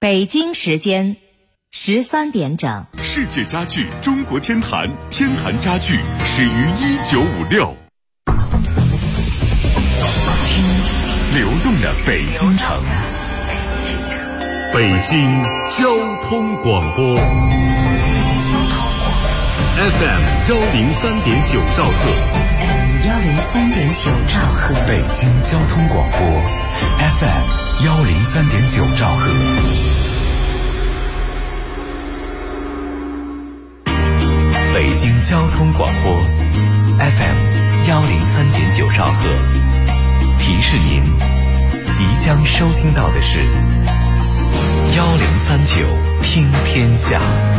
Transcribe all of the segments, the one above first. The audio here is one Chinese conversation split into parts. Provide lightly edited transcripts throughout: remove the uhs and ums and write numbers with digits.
北京时间13点整。 世界家具中国天坛，天坛家具始于1956。听流动的北京城，北京交通广播 FM 103.9兆赫 103.9兆赫， 北京交通广播 FM 103.9兆赫。北京交通广播 FM 103.9兆赫，提示您即将收听到的是1039听天下。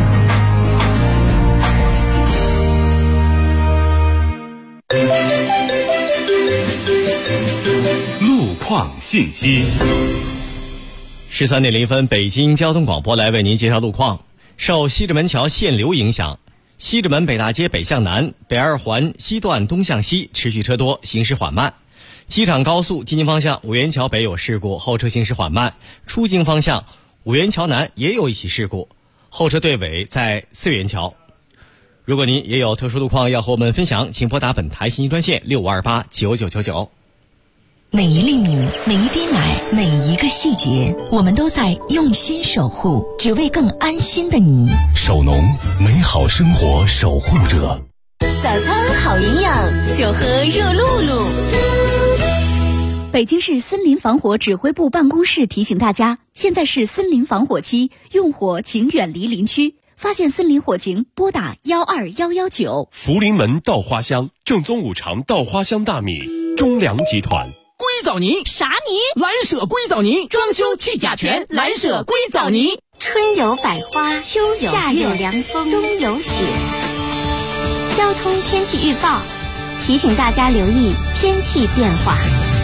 路况信息。 13点0分，北京交通广播来为您介绍路况。受西直门桥限流影响，西直门北大街北向南、北二环西段东向西持续车多，行驶缓慢。机场高速进京方向五元桥北有事故，后车行驶缓慢。出京方向五元桥南也有一起事故，后车队尾在4元桥。如果您也有特殊路况要和我们分享，请拨打本台信息专线65289999。 每一粒米，每一滴奶，每一个细节，我们都在用心守护，只为更安心的你。 守农，美好生活守护者。 早餐好营养，就喝热露露。 北京市森林防火指挥部办公室提醒大家，现在是森林防火期，用火请远离林区。发现森林火情，拨打12119。 福临门稻花香，正宗五常稻花香大米，中粮集团。 硅藻泥啥泥？ 蓝舍硅藻泥，装修去甲醛，蓝舍硅藻泥。 春有百花，秋有夏有凉风，冬有雪。交通天气预报提醒大家留意天气变化。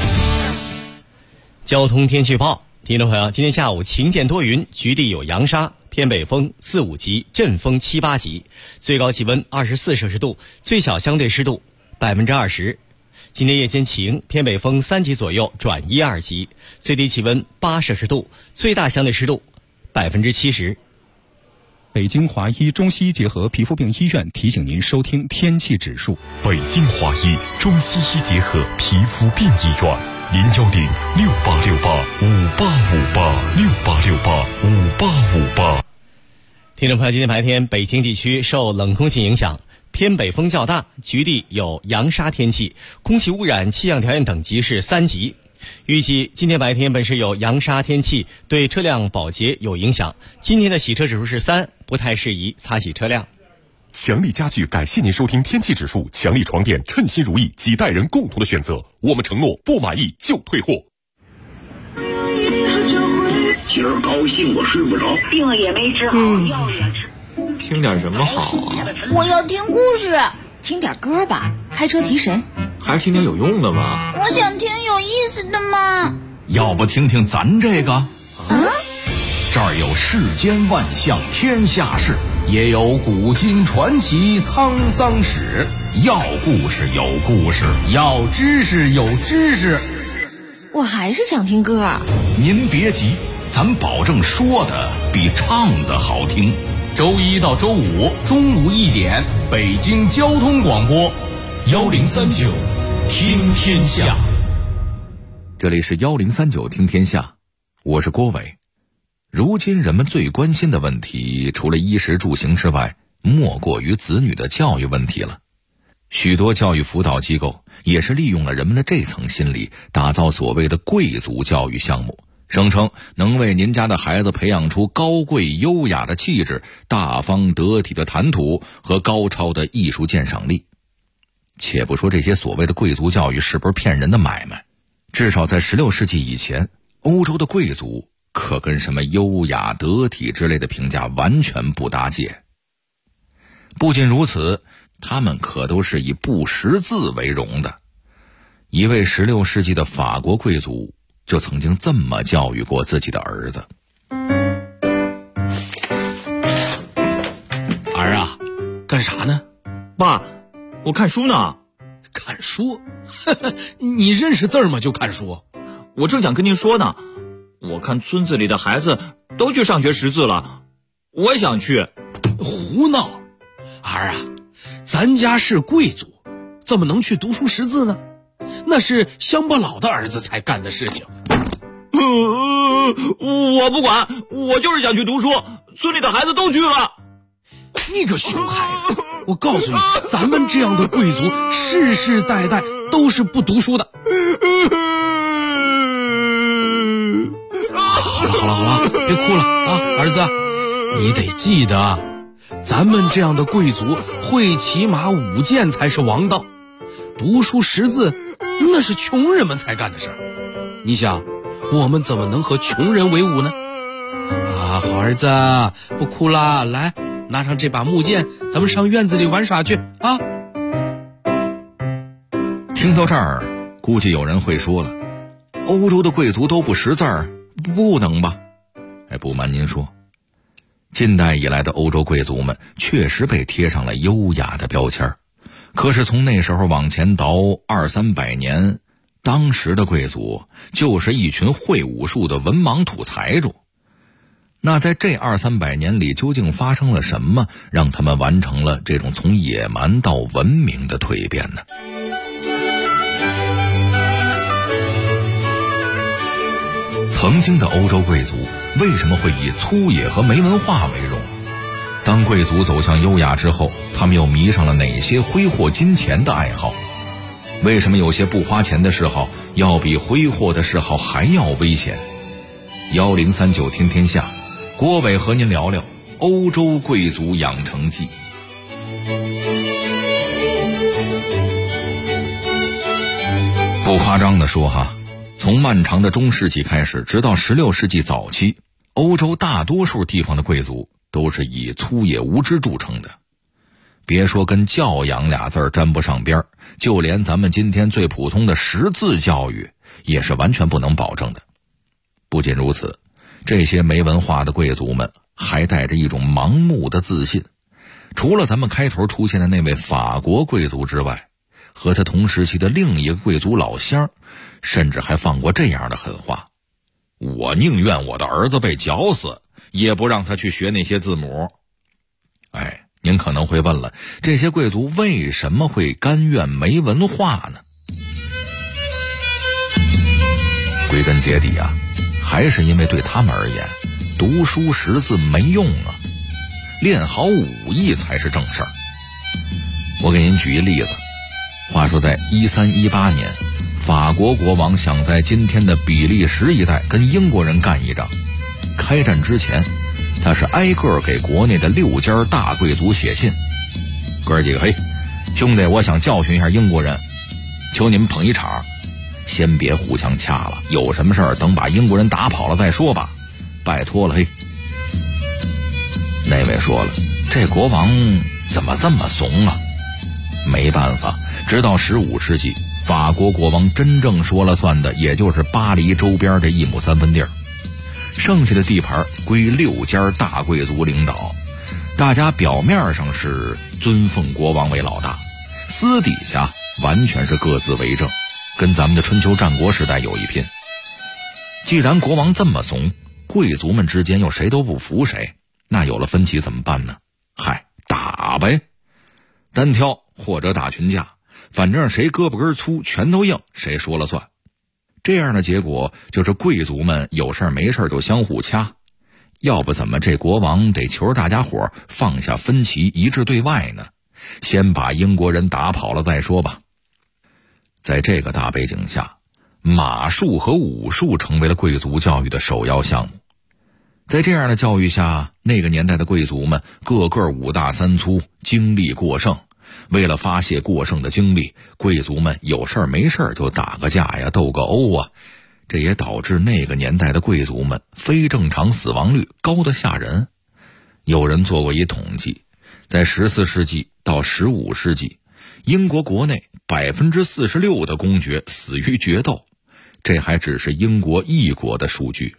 交通天气预报，听众朋友，今天下午晴间多云，局地有扬沙，偏北风4、5级，阵风7、8级，最高气温24摄氏度，最小相对湿度20%。今天夜间晴，偏北风3级左右转1、2级，最低气温8摄氏度，最大相对湿度70%。 北京华医中西医结合皮肤病医院提醒您收听天气指数。 北京华医中西医结合皮肤病医院，0106868585858，68685858。 听众朋友，今天白天北京地区受冷空气影响，偏北风较大，局地有扬沙天气，空气污染气象条件等级是3级。预计今天白天本市有扬沙天气，对车辆保洁有影响。今天的洗车指数是3，不太适宜擦洗车辆。 强力家具感谢您收听天气指数，强力床垫称心如意，几代人共同的选择，我们承诺不满意就退货。 今儿高兴我睡不着， 病也没治好，药也吃。 听点什么好啊？ 我要听故事。 听点歌吧，开车提神。 还是听点有用的吧。 我想听有意思的嘛。 要不听听咱这个？这儿有世间万象天下事，也有古今传奇沧桑史。要故事有故事，要知识有知识。 我还是想听歌。 您别急，咱保证说的比唱的好听。周1到周5中午1点，北京交通广播1039听天下。这里是1039听天下，我是郭伟。如今人们最关心的问题，除了衣食住行之外，莫过于子女的教育问题了。许多教育辅导机构也是利用了人们的这层心理，打造所谓的贵族教育项目，声称能为您家的孩子培养出高贵优雅的气质、大方得体的谈吐和高超的艺术鉴赏力。且不说这些所谓的贵族教育是不是骗人的买卖，至少在16世纪以前，欧洲的贵族可跟什么优雅得体之类的评价完全不搭界。不仅如此，他们可都是以不识字为荣的。一位16世纪的法国贵族就曾经这么教育过自己的儿子。 儿啊，干啥呢？爸，我看书呢。 看书？你认识字吗？就看书？ 我正想跟您说呢，我看村子里的孩子都去上学识字了，我也想去。 胡闹！儿啊，咱家是贵族，怎么能去读书识字呢？那是乡巴佬的儿子才干的事情。 我不管，我就是想去读书，村里的孩子都去了。 你个熊孩子，我告诉你，咱们这样的贵族世世代代都是不读书的。好了，别哭了啊，儿子，你得记得，咱们这样的贵族会骑马舞剑才是王道，读书识字那是穷人们才干的事儿。你想，我们怎么能和穷人为伍呢？啊，好儿子，不哭啦，来，拿上这把木剑，咱们上院子里玩耍去啊！ 听到这儿，估计有人会说了，欧洲的贵族都不识字儿，不能吧？不瞒您说，近代以来的欧洲贵族们确实被贴上了优雅的标签，可是从那时候往前倒200-300年，当时的贵族就是一群会武术的文盲土财主。那在这200-300年里，究竟发生了什么，让他们完成了这种从野蛮到文明的蜕变呢？曾经的欧洲贵族为什么会以粗野和没文化为荣？当贵族走向优雅之后，他们又迷上了哪些挥霍金钱的爱好？为什么有些不花钱的嗜好要比挥霍的嗜好还要危险？1039天天下，郭伟和您聊聊欧洲贵族养成记。不夸张地说哈，从漫长的中世纪开始，直到16世纪早期，欧洲大多数地方的贵族都是以粗野无知著称的。别说跟教养俩字沾不上边，就连咱们今天最普通的识字教育也是完全不能保证的。不仅如此，这些没文化的贵族们还带着一种盲目的自信。除了咱们开头出现的那位法国贵族之外，和他同时期的另一个贵族老乡，甚至还放过这样的狠话：我宁愿我的儿子被绞死，也不让他去学那些字母。您可能会问了，这些贵族为什么会甘愿没文化呢？归根结底啊，还是因为对他们而言，读书识字没用啊，练好武艺才是正事儿。我给您举一例子，话说在1318年，法国国王想在今天的比利时一带跟英国人干一仗。开战之前，他是挨个给国内的6家大贵族写信，哥几个，兄弟，我想教训一下英国人，求你们捧一场，先别互相掐了，有什么事儿等把英国人打跑了再说吧，拜托了。那位说了，这国王怎么这么怂啊？没办法，直到15世纪，法国国王真正说了算的也就是巴黎周边这1亩3分地儿，剩下的地盘归6家大贵族领导。大家表面上是尊奉国王为老大，私底下完全是各自为政，跟咱们的春秋战国时代有一拼。既然国王这么怂，贵族们之间又谁都不服谁，那有了分歧怎么办呢？打呗，单挑或者打群架，反正谁胳膊根粗拳头硬，谁说了算。这样的结果就是贵族们有事没事就相互掐，要不怎么这国王得求着大家伙放下分歧，一致对外呢？先把英国人打跑了再说吧。在这个大背景下，马术和武术成为了贵族教育的首要项目。在这样的教育下，那个年代的贵族们个个5大3粗，精力过剩。为了发泄过剩的精力，贵族们有事没事就打个架呀，斗个殴啊，这也导致那个年代的贵族们非正常死亡率高得吓人。有人做过一统计，在14世纪到15世纪，英国国内46%的公爵死于决斗，这还只是英国一国的数据。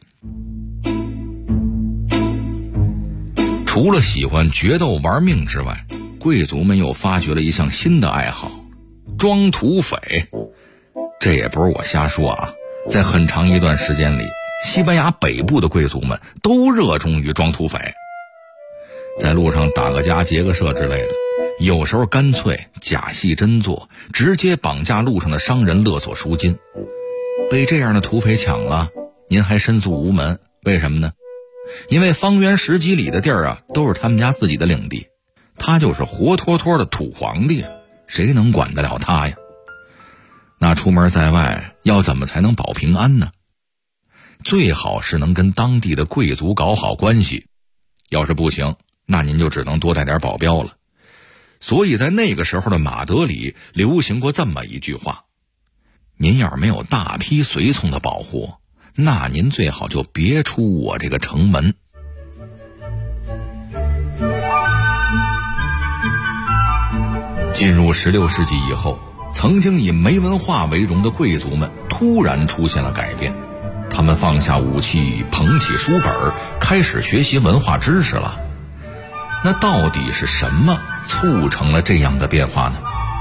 除了喜欢决斗玩命之外，贵族们又发掘了一项新的爱好，装土匪。这也不是我瞎说啊，在很长一段时间里， 西班牙北部的贵族们都热衷于装土匪，在路上打个夹劫个舍之类的，有时候干脆假戏真做，直接绑架路上的商人勒索赎金。被这样的土匪抢了，您还申诉无门，为什么呢？因为方圆10几里的地儿啊，都是他们家自己的领地，他就是活脱脱的土皇帝，谁能管得了他呀？那出门在外要怎么才能保平安呢？最好是能跟当地的贵族搞好关系，要是不行，那您就只能多带点保镖了。所以在那个时候的马德里流行过这么一句话：您要是没有大批随从的保护，那您最好就别出我这个城门。进入16世纪以后，曾经以没文化为荣的贵族们突然出现了改变，他们放下武器，捧起书本，开始学习文化知识了。那到底是什么促成了这样的变化呢？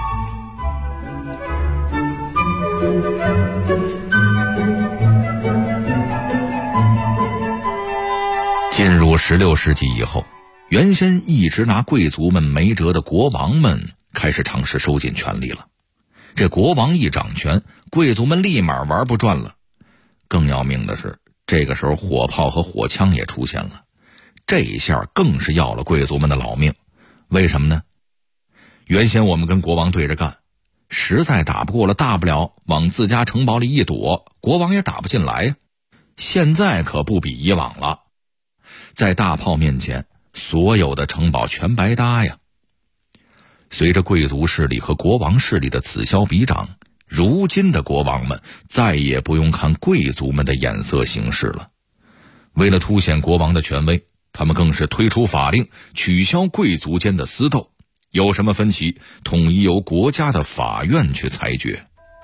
进入16世纪以后，原先一直拿贵族们没辙的国王们开始尝试收紧权力了。这国王一掌权，贵族们立马玩不转了。更要命的是，这个时候火炮和火枪也出现了，这一下更是要了贵族们的老命。为什么呢？原先我们跟国王对着干，实在打不过了，大不了往自家城堡里一躲，国王也打不进来呀。现在可不比以往了，在大炮面前，所有的城堡全白搭呀。随着贵族势力和国王势力的此消彼长，如今的国王们再也不用看贵族们的眼色行事了。为了凸显国王的权威，他们更是推出法令，取消贵族间的私斗，有什么分歧，统一由国家的法院去裁决。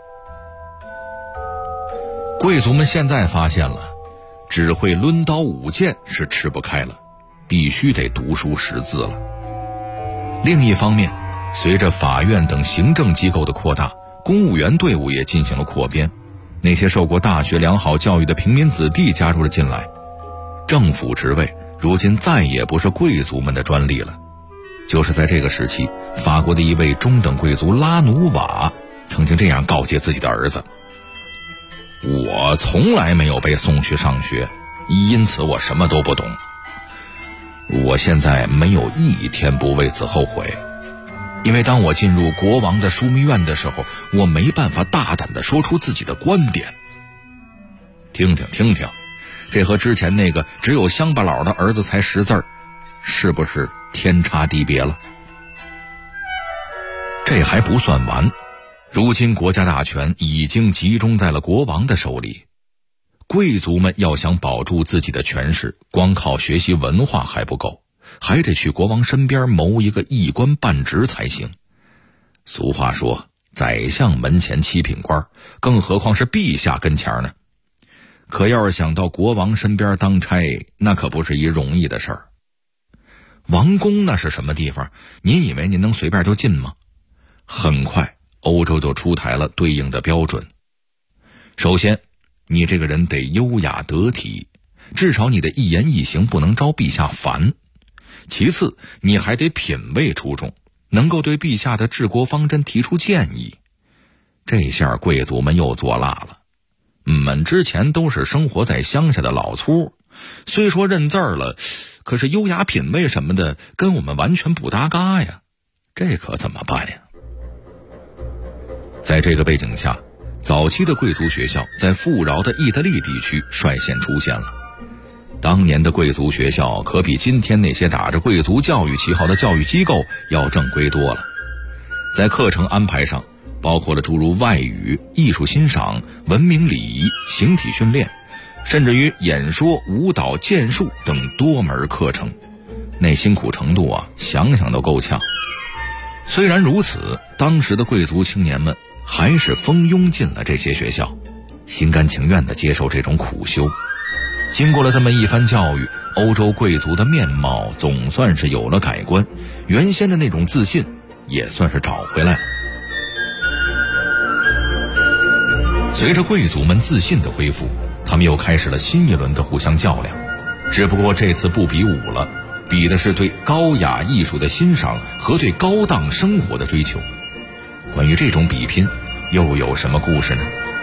贵族们现在发现了，只会抡刀舞剑是吃不开了，必须得读书识字了。另一方面，随着法院等行政机构的扩大，公务员队伍也进行了扩编，那些受过大学良好教育的平民子弟加入了进来。政府职位如今再也不是贵族们的专利了。就是在这个时期，法国的一位中等贵族拉努瓦曾经这样告诫自己的儿子：我从来没有被送去上学，因此我什么都不懂。我现在没有一天不为此后悔，因为当我进入国王的枢密院的时候，我没办法大胆地说出自己的观点。听听，这和之前那个只有乡巴佬的儿子才10字儿，是不是天差地别了？这还不算完，如今国家大权已经集中在了国王的手里，贵族们要想保住自己的权势，光靠学习文化还不够，还得去国王身边谋一个一官半职才行。俗话说，宰相门前七品官，更何况是陛下跟前呢？可要是想到国王身边当差，那可不是一容易的事儿。王宫那是什么地方？您以为您能随便就进吗？很快欧洲就出台了对应的标准。首先，你这个人得优雅得体，至少你的一言一行不能招陛下烦。其次，你还得品味出众，能够对陛下的治国方针提出建议。这下贵族们又作辣了。之前都是生活在乡下的老粗，虽说认字儿了，可是优雅品味什么的跟我们完全不搭嘎呀，这可怎么办呀？在这个背景下，早期的贵族学校在富饶的意大利地区率先出现了。当年的贵族学校可比今天那些打着贵族教育旗号的教育机构要正规多了。在课程安排上，包括了诸如外语、艺术欣赏、文明礼仪、形体训练，甚至于演说、舞蹈、剑术等多门课程，那辛苦程度啊，想想都够呛。虽然如此，当时的贵族青年们还是蜂拥进了这些学校，心甘情愿地接受这种苦修。经过了这么一番教育，欧洲贵族的面貌总算是有了改观，原先的那种自信也算是找回来了。随着贵族们自信的恢复， 他们又开始了新一轮的互相较量，只不过这次不比武了，比的是对高雅艺术的欣赏和对高档生活的追求。关于这种比拼，又有什么故事呢？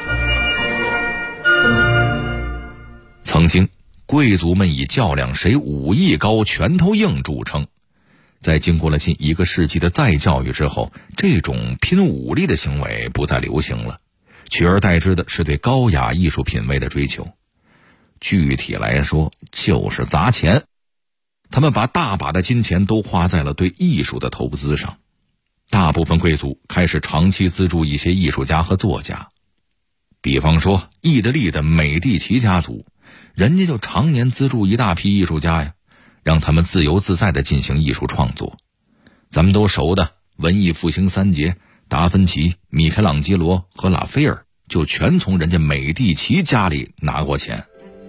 曾经，贵族们以较量谁武艺高、拳头硬著称。在经过了近1个世纪的再教育之后，这种拼武力的行为不再流行了，取而代之的是对高雅艺术品味的追求。具体来说，就是砸钱。他们把大把的金钱都花在了对艺术的投资上。大部分贵族开始长期资助一些艺术家和作家。比方说，意大利的美第奇家族，人家就常年资助一大批艺术家呀，让他们自由自在地进行艺术创作。咱们都熟的文艺复兴3杰，达芬奇、米开朗基罗和拉斐尔就全从人家美第奇家里拿过钱。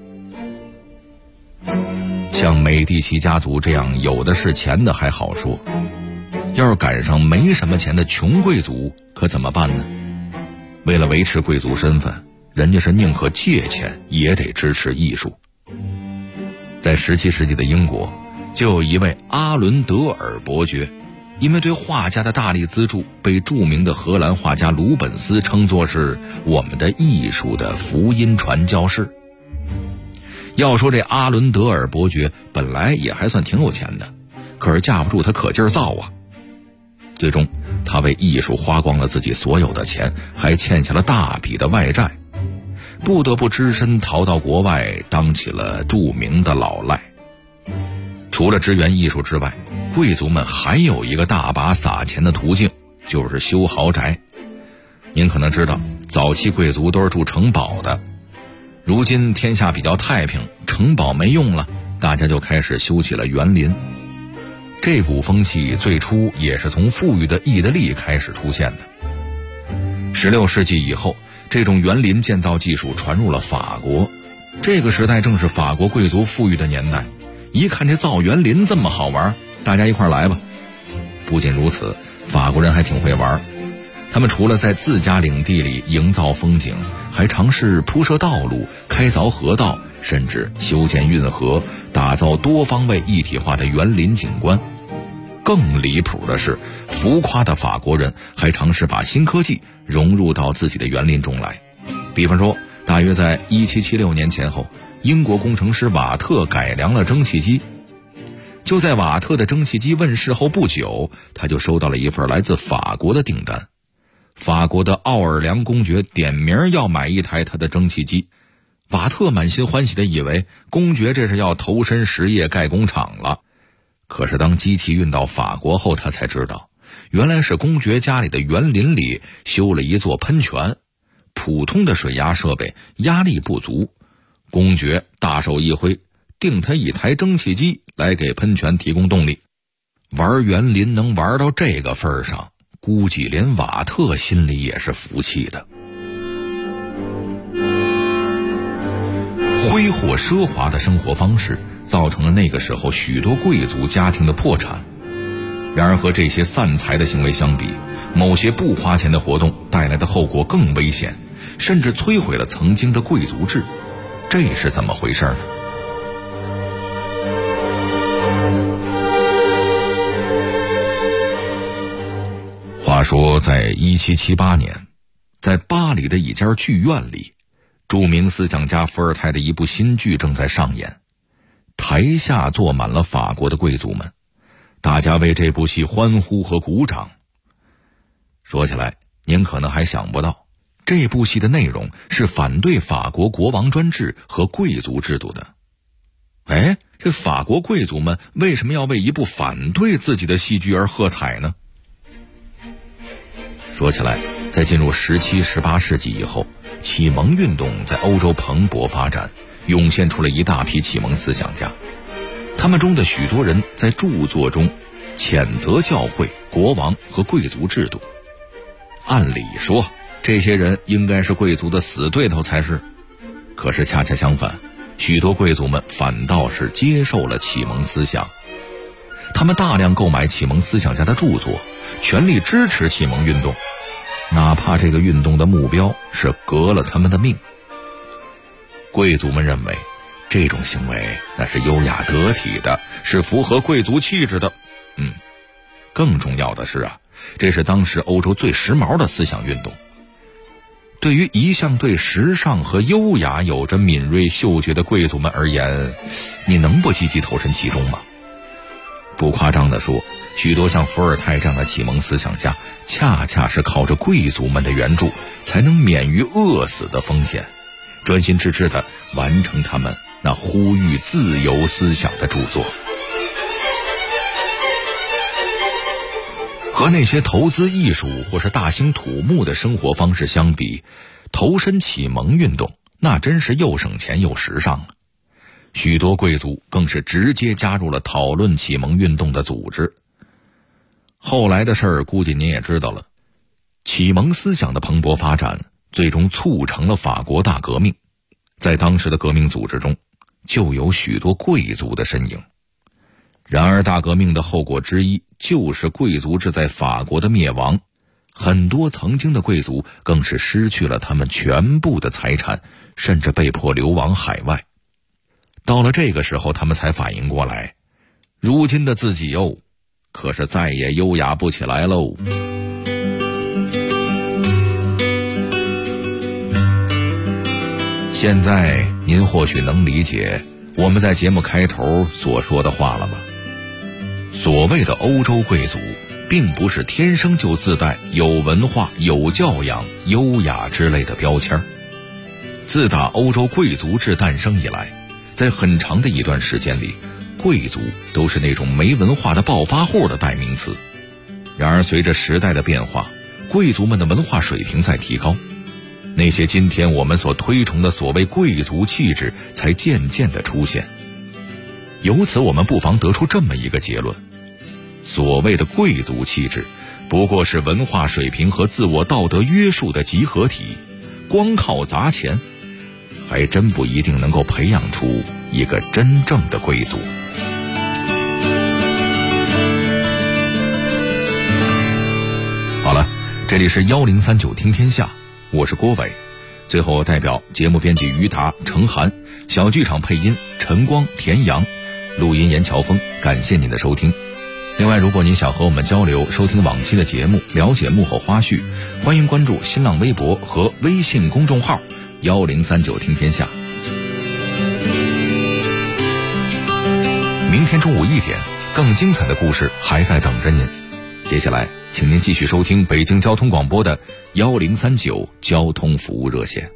像美第奇家族这样有的是钱的还好说，要是赶上没什么钱的穷贵族可怎么办呢？为了维持贵族身份，人家是宁可借钱也得支持艺术。在17世纪的英国，就有一位阿伦德尔伯爵，因为对画家的大力资助，被著名的荷兰画家鲁本斯称作是我们的艺术的福音传教士。要说这阿伦德尔伯爵本来也还算挺有钱的，可是架不住他可劲儿造啊。最终他为艺术花光了自己所有的钱，还欠下了大笔的外债，不得不只身逃到国外，当起了著名的老赖。除了支援艺术之外，贵族们还有一个大把撒钱的途径，就是修豪宅。您可能知道，早期贵族都是住城堡的，如今天下比较太平，城堡没用了，大家就开始修起了园林。这股风气最初也是从富裕的意大利开始出现的。16世纪以后，这种园林建造技术传入了法国。这个时代正是法国贵族富裕的年代，一看这造园林这么好玩，大家一块来吧。不仅如此，法国人还挺会玩，他们除了在自家领地里营造风景，还尝试铺设道路、开凿河道，甚至修建运河，打造多方位一体化的园林景观。更离谱的是，浮夸的法国人还尝试把新科技融入到自己的园林中来。比方说，大约在1776年前后，英国工程师瓦特改良了蒸汽机。就在瓦特的蒸汽机问世后不久，他就收到了一份来自法国的订单。法国的奥尔良公爵点名要买一台他的蒸汽机。瓦特满心欢喜地以为公爵这是要投身实业盖工厂了。可是当机器运到法国后，他才知道，原来是公爵家里的园林里修了一座喷泉，普通的水压设备压力不足，公爵大手一挥，定他一台蒸汽机来给喷泉提供动力。玩园林能玩到这个份上，估计连瓦特心里也是服气的。挥霍奢华的生活方式造成了那个时候许多贵族家庭的破产。然而和这些散财的行为相比，某些不花钱的活动带来的后果更危险，甚至摧毁了曾经的贵族制。这是怎么回事呢？话说在1778年，在巴黎的一家剧院里，著名思想家伏尔泰的一部新剧正在上演，台下坐满了法国的贵族们，大家为这部戏欢呼和鼓掌。说起来，您可能还想不到，这部戏的内容是反对法国国王专制和贵族制度的。这法国贵族们为什么要为一部反对自己的戏剧而喝彩呢？说起来，在进入17、18世纪以后，启蒙运动在欧洲蓬勃发展，涌现出了一大批启蒙思想家。他们中的许多人在著作中谴责教会、国王和贵族制度。按理说，这些人应该是贵族的死对头才是。可是恰恰相反，许多贵族们反倒是接受了启蒙思想。他们大量购买启蒙思想家的著作，全力支持启蒙运动，哪怕这个运动的目标是革了他们的命。 贵族们认为这种行为那是优雅得体的，是符合贵族气质的。更重要的是啊，这是当时欧洲最时髦的思想运动。对于一向对时尚和优雅有着敏锐嗅觉的贵族们而言，你能不积极投身其中吗？不夸张地说，许多像伏尔泰这样的启蒙思想家，恰恰是靠着贵族们的援助，才能免于饿死的风险，专心致志地完成他们那呼吁自由思想的著作。和那些投资艺术或是大兴土木的生活方式相比，投身启蒙运动那真是又省钱又时尚啊！许多贵族更是直接加入了讨论启蒙运动的组织。后来的事儿估计您也知道了，启蒙思想的蓬勃发展最终促成了法国大革命，在当时的革命组织中就有许多贵族的身影。然而大革命的后果之一就是贵族制在法国的灭亡，很多曾经的贵族更是失去了他们全部的财产，甚至被迫流亡海外。到了这个时候，他们才反应过来，如今的自己可是再也优雅不起来喽。现在您或许能理解我们在节目开头所说的话了吧？所谓的欧洲贵族并不是天生就自带有文化、有教养、优雅之类的标签。自打欧洲贵族制诞生以来，在很长的一段时间里，贵族都是那种没文化的暴发户的代名词。然而随着时代的变化，贵族们的文化水平在提高，那些今天我们所推崇的所谓贵族气质才渐渐地出现。由此我们不妨得出这么一个结论，所谓的贵族气质不过是文化水平和自我道德约束的集合体，光靠砸钱还真不一定能够培养出一个真正的贵族。好了，这里是1039听天下，我是郭伟。最后代表节目编辑于达、程涵，小剧场配音陈光、田阳，录音严乔峰，感谢您的收听。另外，如果您想和我们交流、收听往期的节目、了解幕后花絮，欢迎关注新浪微博和微信公众号1039听天下。明天中午1点，更精彩的故事还在等着您。接下来请您继续收听北京交通广播的1039交通服务热线。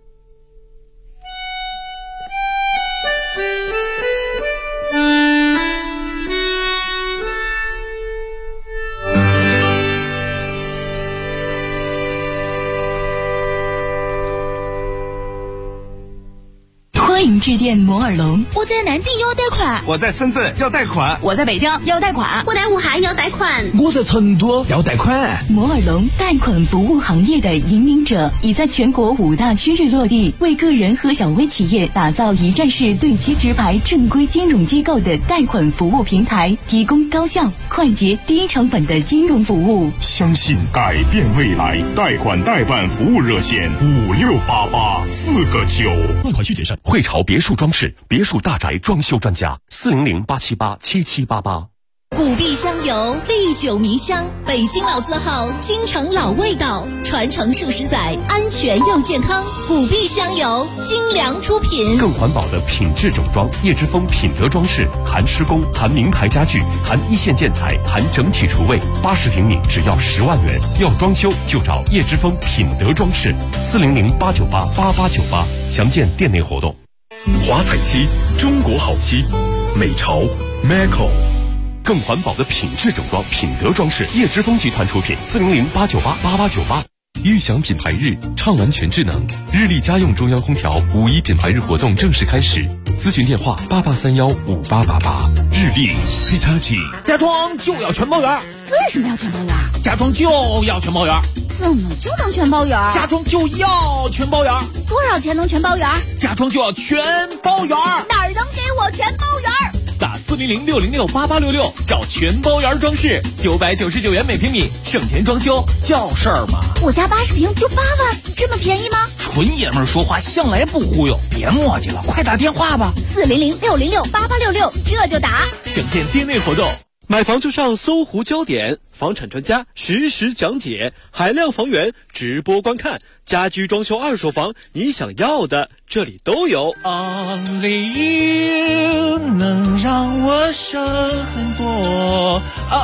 欢迎致电摩尔龙。 我在南京要贷款， 我在深圳要贷款， 我在北京要贷款， 我在武汉要贷款， 我在成都要贷款。 摩尔龙贷款服务行业的引领者，已在全国5大区域落地，为个人和小微企业打造一站式对接直排正规金融机构的贷款服务平台，提供高效、快捷、低成本的金融服务。 相信改变未来，贷款代办服务热线5688-4个9。 贷款需谨慎。汇潮别墅装饰，别墅大宅装修专家，400-878-7788。 古壁香油，历久弥香，北京老字号，京城老味道，传承数十载，安全又健康。古壁香油，精良出品， 更环保的品质整装，叶之峰品德装饰，含施工，含名牌家具，含一线建材，含整体厨卫，80平米只要10万元。要装修就找叶之峰品德装饰，400-898-8898，详见店内活动。 华彩漆，中国好漆，美潮 Maco。 更环保的品质整装，品德装饰，叶之峰集团出品，400-898-8898。 悦享品牌日，畅玩全智能，日立家用中央空调5·1品牌日活动正式开始，咨询电话88315888。日立 Hitachi。 家装就要全包圆。 为什么要全包圆？ 家装就要全包圆。 怎么就能全包圆？ 家装就要全包圆。 多少钱能全包圆？ 家装就要全包圆。 哪儿能给我全包圆？ 打400-606-8866找全包圆装饰，999元每平米，省钱装修叫事儿嘛。 我家80平就8万，这么便宜吗？ 纯爷们儿说话向来不忽悠，别磨叽了，快打电话吧 400-606-8866，这就打。 想见店内活动， 买房就上搜狐焦点，房产专家实时讲解，海量房源直播观看，家居装修二手房，你想要的这里都有。 Only you 能让我省很多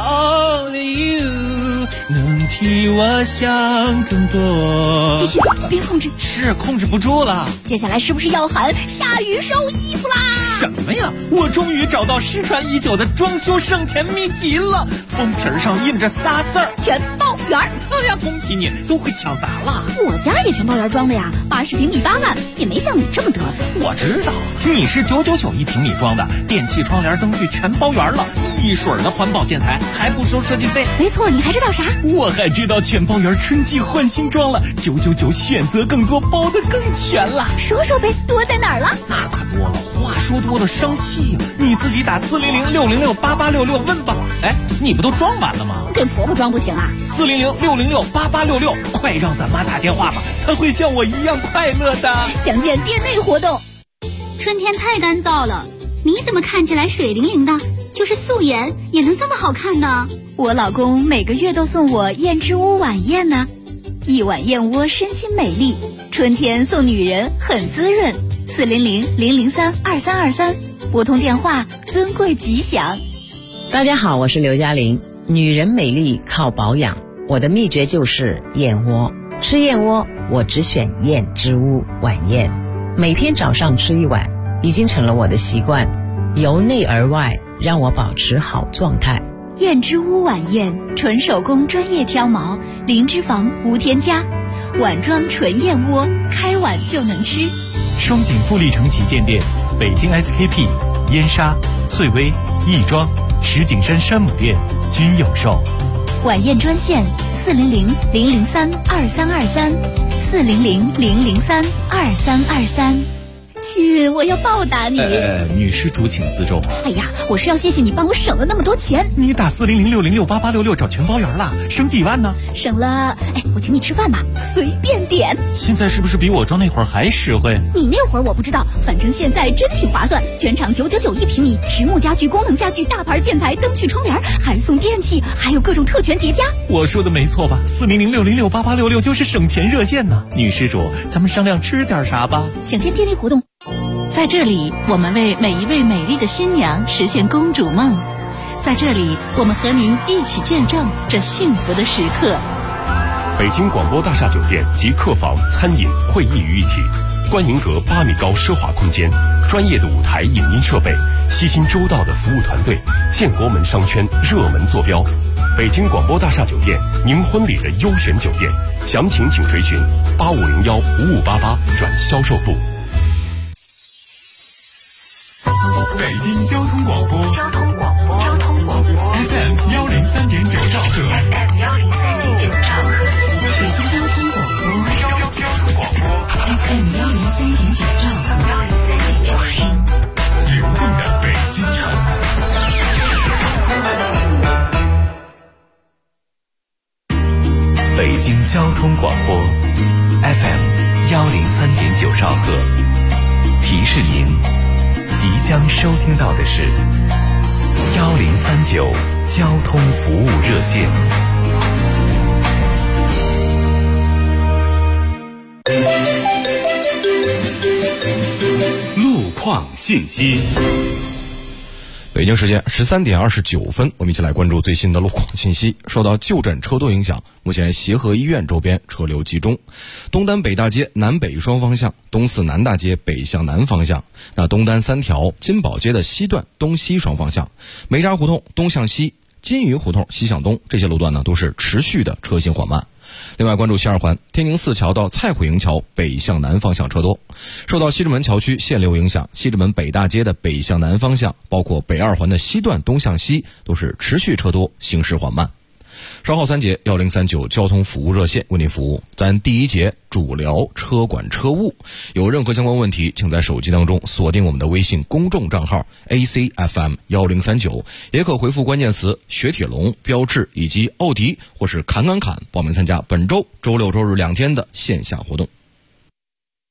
，Only you 能替我想更多。 继续，别控制， 是控制不住了。 接下来是不是要喊下雨收衣服啦？ 什么呀？我终于找到失传已久的装修省钱秘籍了，封皮上印着仨字儿： 全包圆。 哎呀，恭喜你，都会抢答了。 我家也全包圆装的呀，80平米8万，也没像你这么嘚瑟。 我知道，你是999一平米装的，电器、窗帘、灯具全包圆了，一水的环保建材，还不收设计费。 没错，你还知道啥？ 我还知道全包圆春季换新装了，999选择更多，包得更全了。 说说呗，多在哪儿了？ 那可多了，话说多了伤气呀。你自己打400-606-8866问吧。哎，你不都装完了吗？ 给婆婆装不行啊 ？400-606-8866，快让咱妈打电话吧，她会像我一样快乐的。 详见店内活动。 春天太干燥了，你怎么看起来水灵灵的？就是素颜也能这么好看呢？ 我老公每个月都送我燕之屋晚宴呢，一碗燕窝身心美丽，春天送女人很滋润。400-003-2323，拨通电话，尊贵吉祥。 大家好，我是刘嘉玲。女人美丽靠保养，我的秘诀就是燕窝。吃燕窝，我只选燕之屋晚宴，每天早上吃一碗，已经成了我的习惯，由内而外让我保持好状态。 燕之屋晚宴，纯手工专业挑毛，零脂肪无添加，碗装纯燕窝，开碗就能吃。 双井富力城旗舰店，北京 SKP、燕莎、翠微、亦庄、石景山山姆店均有售。 晚宴专线400-003-2323 400-003-2323。亲，我要报答你。 女施主请自重。 哎呀，我是要谢谢你帮我省了那么多钱。 你打400-606-8866找全包圆了，省几万呢？ 省了，我请你吃饭吧，随便点。 现在是不是比我装那会儿还实惠？ 你那会儿我不知道，反正现在真挺划算。全场999一平米，实木家具、功能家具、大牌建材、灯具、窗帘，还送电器，还有各种特权叠加。 我说的没错吧？400-606-8866就是省钱热线呢。女施主，咱们商量吃点啥吧？ 想见店内活动。 在这里，我们为每一位美丽的新娘实现公主梦。在这里，我们和您一起见证这幸福的时刻。 北京广播大厦酒店集客房、餐饮、会议于一体，观迎阁8米高奢华空间，专业的舞台影音设备，悉心周到的服务团队，建国门商圈热门坐标。北京广播大厦酒店，您婚礼的优选酒店，详情请垂询8501-5588转销售部。 北京交通广播，FM 103.9兆赫，北京交通广播，FM 103.9兆赫，听流动的北京城。北京交通广播 FM 103.9兆赫，提示您。即将收听到的是1039交通服务热线。路况信息。 北京时间13点29分，我们一起来关注最新的路况信息。受到旧诊车多影响，目前协和医院周边车流集中，东单北大街南北双方向，东四南大街北向南方向，那东单3条金宝街的西段东西双方向，梅渣胡同东向西，金鱼胡同西向东，这些路段呢都是持续的车行缓慢。另外关注西二环天宁4桥到蔡虎营桥北向南方向车多，受到西直门桥区限流影响，西直门北大街的北向南方向，包括北二环的西段东向西都是持续车多，行驶缓慢。稍后3节1039交通服务热线为您服务。咱第1节主聊车管车务，有任何相关问题，请在手机当中锁定我们的微信公众账号 ACFM1039，也可回复关键词雪铁龙、标致以及奥迪或是侃侃侃报名参加本周周6周日2天的线下活动。